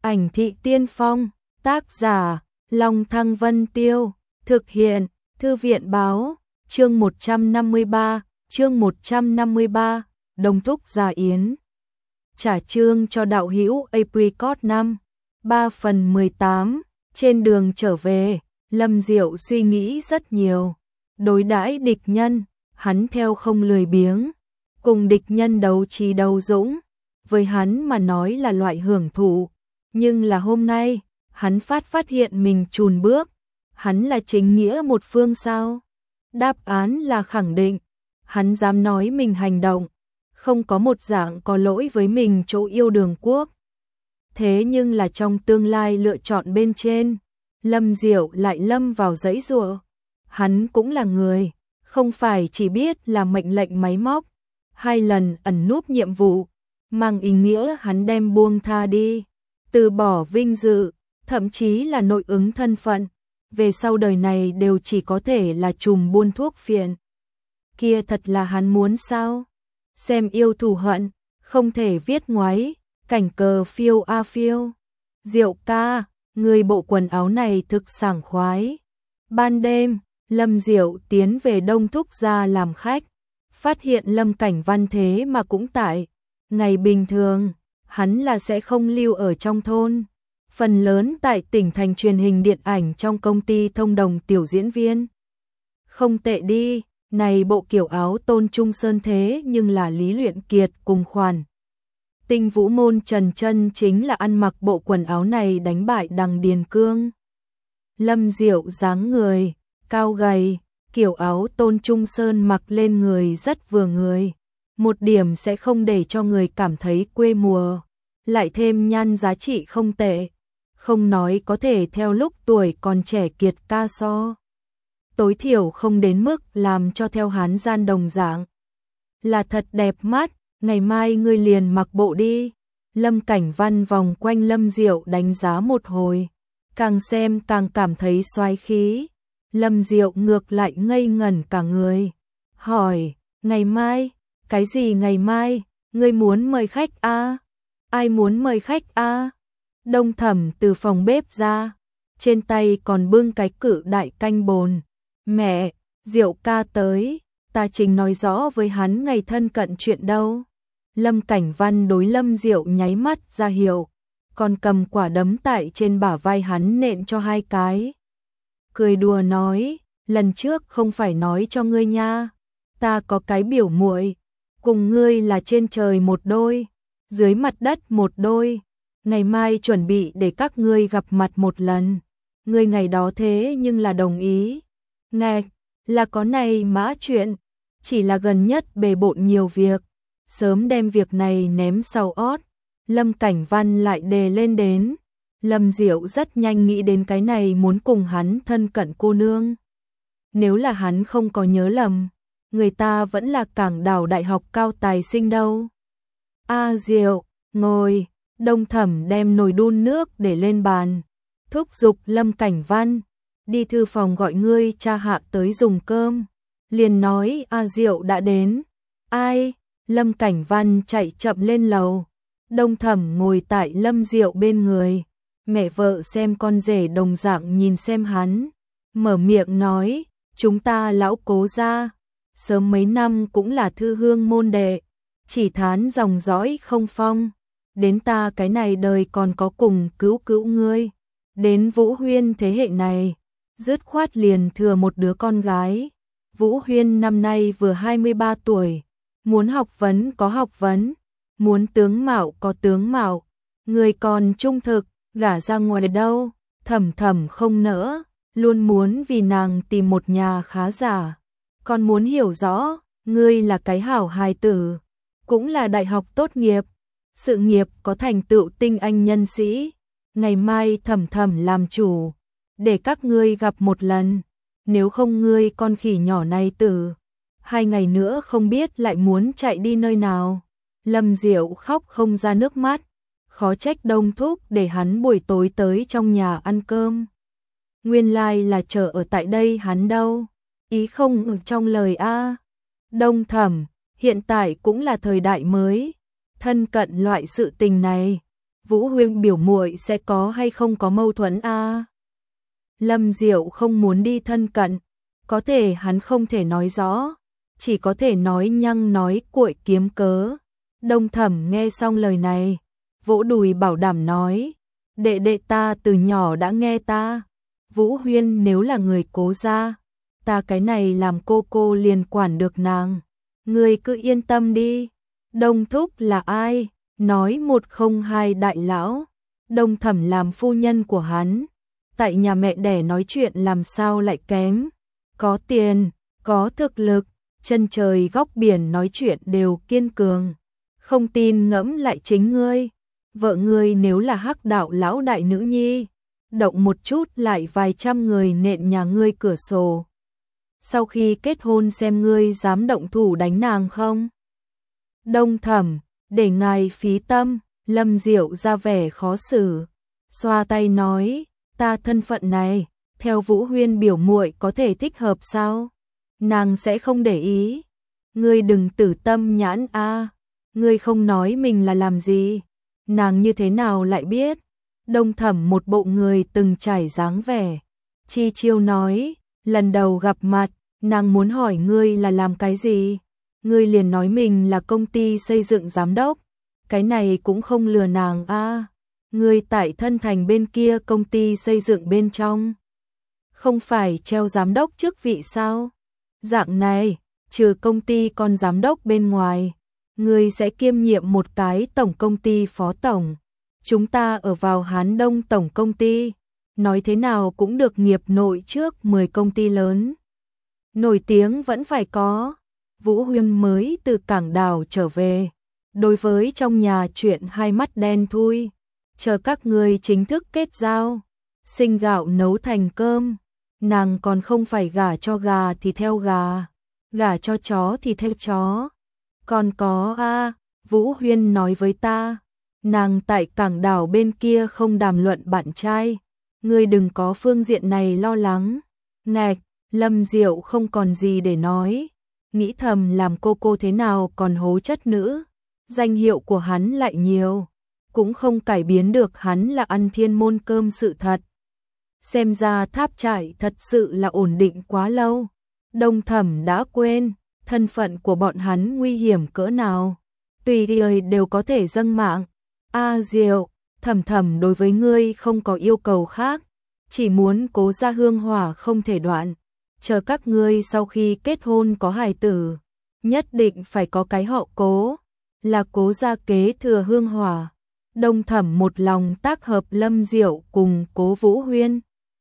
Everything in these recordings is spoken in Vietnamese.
Ảnh thị tiên phong, tác giả, Long Thăng Vân Tiêu, thực hiện, Thư viện báo, chương 153, Đồng Thúc Gia Yến. Trả chương cho đạo hữu Apricot 5, 3/18, trên đường trở về, Lâm Diệu suy nghĩ rất nhiều. Đối đãi địch nhân, hắn theo không lười biếng, cùng địch nhân đấu trí đấu dũng, với hắn mà nói là loại hưởng thụ, nhưng là hôm nay, hắn phát hiện mình chùn bước, hắn là chính nghĩa một phương sao? Đáp án là khẳng định, hắn dám nói mình hành động, không có một dạng có lỗi với mình chỗ yêu Đường Quốc. Thế nhưng là trong tương lai lựa chọn bên trên, Lâm Diệu lại lâm vào dãy giụa. Hắn cũng là người, không phải chỉ biết là mệnh lệnh máy móc, 2 lần ẩn núp nhiệm vụ, mang ý nghĩa hắn đem buông tha đi, từ bỏ vinh dự, thậm chí là nội ứng thân phận, về sau đời này đều chỉ có thể là trùm buôn thuốc phiện. Kia thật là hắn muốn sao? Xem yêu thù hận, không thể viết ngoáy, cảnh cờ phiêu a phiêu. Diệu ca, người bộ quần áo này thực sảng khoái. Ban đêm, Lâm Diệu tiến về Đông Thúc gia làm khách, phát hiện Lâm Cảnh Văn thế mà cũng tại. Ngày bình thường, hắn là sẽ không lưu ở trong thôn, phần lớn tại tỉnh thành truyền hình điện ảnh trong công ty thông đồng tiểu diễn viên. Không tệ đi, này bộ kiểu áo Tôn Trung Sơn thế nhưng là Lý Luyện Kiệt cùng khoản. Tinh Vũ Môn Trần Chân chính là ăn mặc bộ quần áo này đánh bại Đằng Điền Cương. Lâm Diệu dáng người, cao gầy, kiểu áo Tôn Trung Sơn mặc lên người rất vừa người. Một điểm sẽ không để cho người cảm thấy quê mùa, lại thêm nhan giá trị không tệ, không nói có thể theo lúc tuổi còn trẻ kiệt ca so. Tối thiểu không đến mức làm cho theo hán gian đồng dạng. Là thật đẹp mắt, ngày mai ngươi liền mặc bộ đi. Lâm Cảnh Văn vòng quanh Lâm Diệu đánh giá một hồi, càng xem càng cảm thấy xoái khí. Lâm Diệu ngược lại ngây ngẩn cả người, hỏi, ngày mai? Cái gì ngày mai, ngươi muốn mời khách a? Ai muốn mời khách a? Đông Thẩm từ phòng bếp ra, trên tay còn bưng cái cự đại canh bồn. Mẹ, Diệu ca tới, ta chính nói rõ với hắn ngày thân cận chuyện đâu. Lâm Cảnh Văn đối Lâm Diệu nháy mắt ra hiệu, còn cầm quả đấm tại trên bả vai hắn nện cho 2 cái. Cười đùa nói, lần trước không phải nói cho ngươi nha, ta có cái biểu muội, cùng ngươi là trên trời một đôi, dưới mặt đất một đôi, ngày mai chuẩn bị để các ngươi gặp mặt một lần. Ngươi ngày đó thế nhưng là đồng ý. Ngạch, là có này mã chuyện, chỉ là gần nhất bề bộn nhiều việc, sớm đem việc này ném sau ót. Lâm Cảnh Văn lại đề lên đến. Lâm Diệu rất nhanh nghĩ đến cái này muốn cùng hắn thân cận cô nương. Nếu là hắn không có nhớ lầm, người ta vẫn là Cảng Đảo Đại học cao tài sinh đâu. A Diệu, ngồi. Đông Thẩm đem nồi đun nước để lên bàn, thúc giục Lâm Cảnh Văn, đi thư phòng gọi ngươi cha hạ tới dùng cơm. Liền nói A Diệu đã đến. Ai? Lâm Cảnh Văn chạy chậm lên lầu. Đông Thẩm ngồi tại Lâm Diệu bên người, mẹ vợ xem con rể đồng dạng nhìn xem hắn, mở miệng nói, chúng ta lão Cố gia, sớm mấy năm cũng là thư hương môn đệ, chỉ thán dòng dõi không phong, đến ta cái này đời còn có cùng cứu ngươi, đến Vũ Huyên thế hệ này, dứt khoát liền thừa một đứa con gái. Vũ Huyên năm nay vừa 23 tuổi, muốn học vấn có học vấn, muốn tướng mạo có tướng mạo, người còn trung thực, gả ra ngoài đâu, Thẩm Thẩm không nỡ, luôn muốn vì nàng tìm một nhà khá giả. Còn muốn hiểu rõ, ngươi là cái hảo hài tử, cũng là đại học tốt nghiệp, sự nghiệp có thành tựu tinh anh nhân sĩ. Ngày mai Thẩm Thẩm làm chủ, để các ngươi gặp một lần, nếu không ngươi con khỉ nhỏ này tử, 2 ngày nữa không biết lại muốn chạy đi nơi nào. Lâm Diệu khóc không ra nước mắt, khó trách Đông Thúc để hắn buổi tối tới trong nhà ăn cơm. Nguyên lai là chờ ở tại đây hắn đâu, ý không ở trong lời a. Đông Thẩm, hiện tại cũng là thời đại mới, thân cận loại sự tình này, Vũ Huyên biểu muội sẽ có hay không có mâu thuẫn a? Lâm Diệu không muốn đi thân cận, có thể hắn không thể nói rõ, chỉ có thể nói nhăng nói cuội kiếm cớ. Đông Thẩm nghe xong lời này, vỗ đùi bảo đảm nói, đệ đệ ta từ nhỏ đã nghe ta, Vũ Huyên nếu là người Cố gia, ta cái này làm cô liền quản được nàng, ngươi cứ yên tâm đi. Đông Thúc là ai? Nói 102 đại lão, Đông Thẩm làm phu nhân của hắn, tại nhà mẹ đẻ nói chuyện làm sao lại kém, có tiền, có thực lực, chân trời góc biển nói chuyện đều kiên cường, không tin ngẫm lại chính ngươi, vợ ngươi nếu là Hắc đạo lão đại nữ nhi, động một chút lại vài trăm người nện nhà ngươi cửa sổ. Sau khi kết hôn xem ngươi dám động thủ đánh nàng không? Đông Thẩm, để ngài phí tâm, Lâm Diệu ra vẻ khó xử, xoa tay nói, ta thân phận này, theo Vũ Huyên biểu muội có thể thích hợp sao? Nàng sẽ không để ý. Ngươi đừng tử tâm nhãn a, ngươi không nói mình là làm gì, nàng như thế nào lại biết? Đông Thẩm một bộ người từng trải dáng vẻ, chi chiêu nói, lần đầu gặp mặt, nàng muốn hỏi ngươi là làm cái gì? Ngươi liền nói mình là công ty xây dựng giám đốc, cái này cũng không lừa nàng a. Ngươi tại Thân Thành bên kia công ty xây dựng bên trong, không phải treo giám đốc chức vị sao? Dạng này, trừ công ty con giám đốc bên ngoài, ngươi sẽ kiêm nhiệm một cái tổng công ty phó tổng. Chúng ta ở vào Hán Đông tổng công ty, nói thế nào cũng được nghiệp nội trước 10 công ty lớn. Nổi tiếng vẫn phải có. Vũ Huyên mới từ cảng đảo trở về, đối với trong nhà chuyện hai mắt đen thui, chờ các ngươi chính thức kết giao, sinh gạo nấu thành cơm, nàng còn không phải gả cho gà thì theo gà, gả cho chó thì theo chó. Còn có a, Vũ Huyên nói với ta, nàng tại cảng đảo bên kia không đàm luận bạn trai, ngươi đừng có phương diện này lo lắng. Ngạch, Lâm Diệu không còn gì để nói, nghĩ thầm làm cô thế nào còn hố chất nữ, danh hiệu của hắn lại nhiều, cũng không cải biến được hắn là ăn thiên môn cơm sự thật. Xem ra Tháp Trải thật sự là ổn định quá lâu, Đông Thẩm đã quên, thân phận của bọn hắn nguy hiểm cỡ nào, tùy thời đều có thể dâng mạng. A Diệu, Thẩm đối với ngươi không có yêu cầu khác, chỉ muốn Cố gia hương hỏa không thể đoạn. Chờ các ngươi sau khi kết hôn có hài tử, nhất định phải có cái họ Cố, là Cố gia kế thừa hương hỏa. Đông Thẩm một lòng tác hợp Lâm Diệu cùng Cố Vũ Huyên.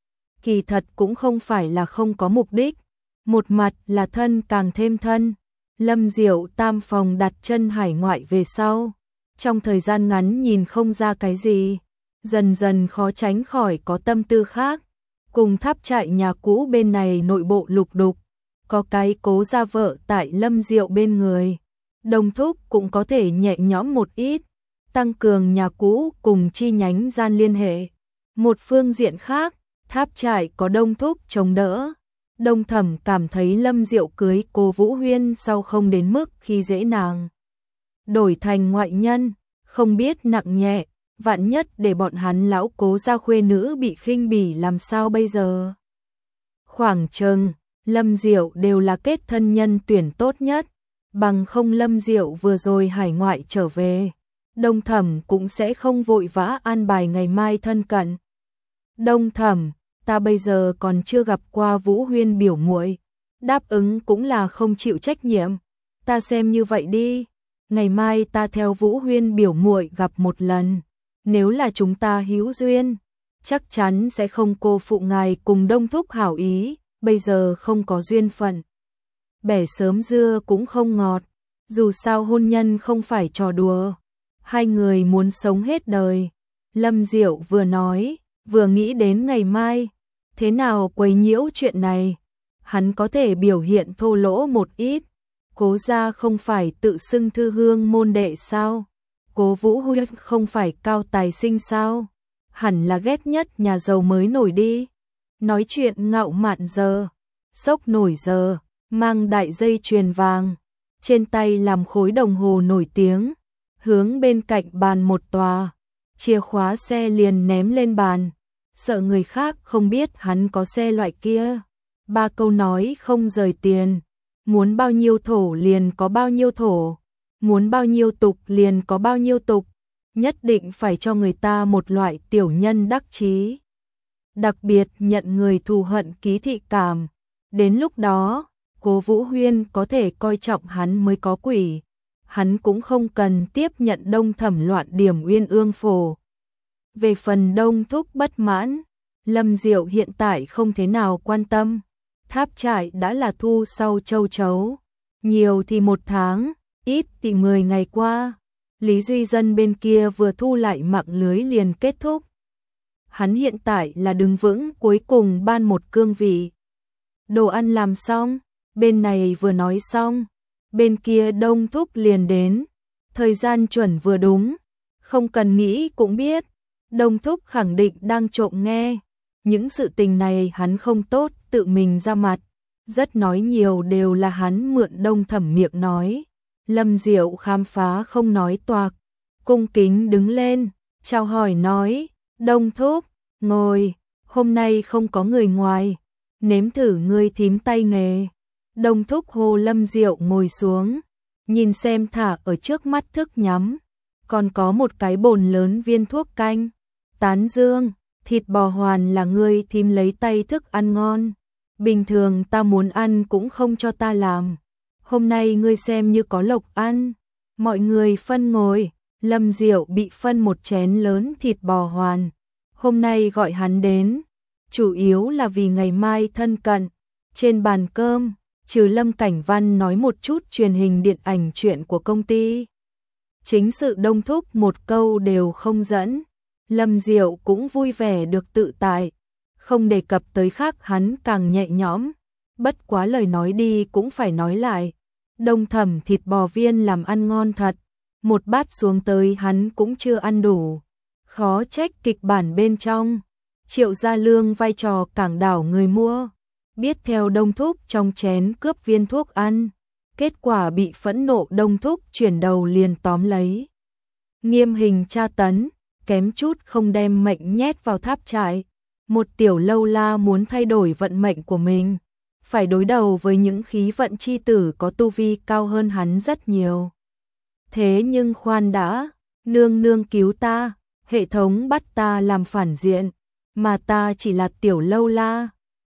Kỳ thật cũng không phải là không có mục đích, một mặt là thân càng thêm thân. Lâm Diệu tam phòng đặt chân hải ngoại về sau, trong thời gian ngắn nhìn không ra cái gì, dần dần khó tránh khỏi có tâm tư khác. Cùng Tháp Trại nhà cũ bên này nội bộ lục đục, có cái Cố gia vợ tại Lâm Diệu bên người, Đông Thúc cũng có thể nhẹ nhõm một ít, tăng cường nhà cũ cùng chi nhánh gian liên hệ. Một phương diện khác, Tháp Trại có Đông Thúc chống đỡ, Đông Thẩm cảm thấy Lâm Diệu cưới Cố Vũ Huyên sau không đến mức khi dễ nàng, đổi thành ngoại nhân, không biết nặng nhẹ. Vạn nhất để bọn hắn lão Cố gia khuê nữ bị khinh bỉ làm sao bây giờ? Khoảng chừng, Lâm Diệu đều là kết thân nhân tuyển tốt nhất, bằng không Lâm Diệu vừa rồi hải ngoại trở về, Đông Thẩm cũng sẽ không vội vã an bài ngày mai thân cận. Đông Thẩm, ta bây giờ còn chưa gặp qua Vũ Huyên biểu muội, đáp ứng cũng là không chịu trách nhiệm, ta xem như vậy đi, ngày mai ta theo Vũ Huyên biểu muội gặp một lần. Nếu là chúng ta hữu duyên, chắc chắn sẽ không cô phụ ngài cùng Đông Thúc hảo ý, bây giờ không có duyên phận. Bẻ sớm dưa cũng không ngọt, dù sao hôn nhân không phải trò đùa, hai người muốn sống hết đời. Lâm Diệu vừa nói, vừa nghĩ đến ngày mai, thế nào quấy nhiễu chuyện này, hắn có thể biểu hiện thô lỗ một ít, Cố gia không phải tự xưng thư hương môn đệ sao? Cố Vũ Huyên không phải cao tài sinh sao? Hẳn là ghét nhất nhà giàu mới nổi đi. Nói chuyện ngạo mạn giờ, sốc nổi giờ, mang đại dây chuyền vàng, trên tay làm khối đồng hồ nổi tiếng, hướng bên cạnh bàn một tòa, chìa khóa xe liền ném lên bàn, sợ người khác không biết hắn có xe loại kia. 3 câu nói không rời tiền, muốn bao nhiêu thổ liền có bao nhiêu thổ, muốn bao nhiêu tục liền có bao nhiêu tục, nhất định phải cho người ta một loại tiểu nhân đắc chí. Đặc biệt nhận người thù hận ký thị cảm, đến lúc đó, Cố Vũ Huyên có thể coi trọng hắn mới có quỷ, hắn cũng không cần tiếp nhận Đông Thẩm loạn điểm Uyên Ương Phổ. Về phần Đông Thúc bất mãn, Lâm Diệu hiện tại không thế nào quan tâm, Tháp trại đã là thu sau châu chấu, nhiều thì 1 tháng, ít thì 10 ngày qua, Lý Duy Dân bên kia vừa thu lại mạng lưới liền kết thúc. Hắn hiện tại là đứng vững cuối cùng ban một cương vị. Đồ ăn làm xong, bên này vừa nói xong, bên kia Đông Thúc liền đến, thời gian chuẩn vừa đúng, không cần nghĩ cũng biết, Đông Thúc khẳng định đang trộm nghe, những sự tình này hắn không tốt tự mình ra mặt, rất nói nhiều đều là hắn mượn Đông Thẩm miệng nói. Lâm Diệu khám phá không nói toạc, cung kính đứng lên, chào hỏi nói, Đông Thúc, ngồi, hôm nay không có người ngoài, nếm thử ngươi thím tay nghề. Đông Thúc hô Lâm Diệu ngồi xuống, nhìn xem thả ở trước mắt thức nhắm, còn có một cái bồn lớn viên thuốc canh, tán dương, thịt bò hoàn là ngươi thím lấy tay thức ăn ngon, bình thường ta muốn ăn cũng không cho ta làm, hôm nay ngươi xem như có lộc ăn, mọi người phân ngồi, Lâm Diệu bị phân một chén lớn thịt bò hoàn, hôm nay gọi hắn đến, chủ yếu là vì ngày mai thân cận, trên bàn cơm, trừ Lâm Cảnh Văn nói một chút truyền hình điện ảnh chuyện của công ty. Chính sự Đông Thúc một câu đều không dẫn, Lâm Diệu cũng vui vẻ được tự tại, không đề cập tới khác hắn càng nhẹ nhõm, bất quá lời nói đi cũng phải nói lại. Đông Thẩm thịt bò viên làm ăn ngon thật, một bát xuống tới hắn cũng chưa ăn đủ, khó trách kịch bản bên trong. Triệu Gia Lương vai trò cảng đảo người mua, biết theo Đông Thúc trong chén cướp viên thuốc ăn, kết quả bị phẫn nộ Đông Thúc chuyển đầu liền tóm lấy. Nghiêm hình tra tấn, kém chút không đem mệnh nhét vào tháp trại. Một tiểu lâu la muốn thay đổi vận mệnh của mình, phải đối đầu với những khí vận chi tử có tu vi cao hơn hắn rất nhiều. Thế nhưng khoan đã, nương nương cứu ta, hệ thống bắt ta làm phản diện, mà ta chỉ là tiểu lâu la,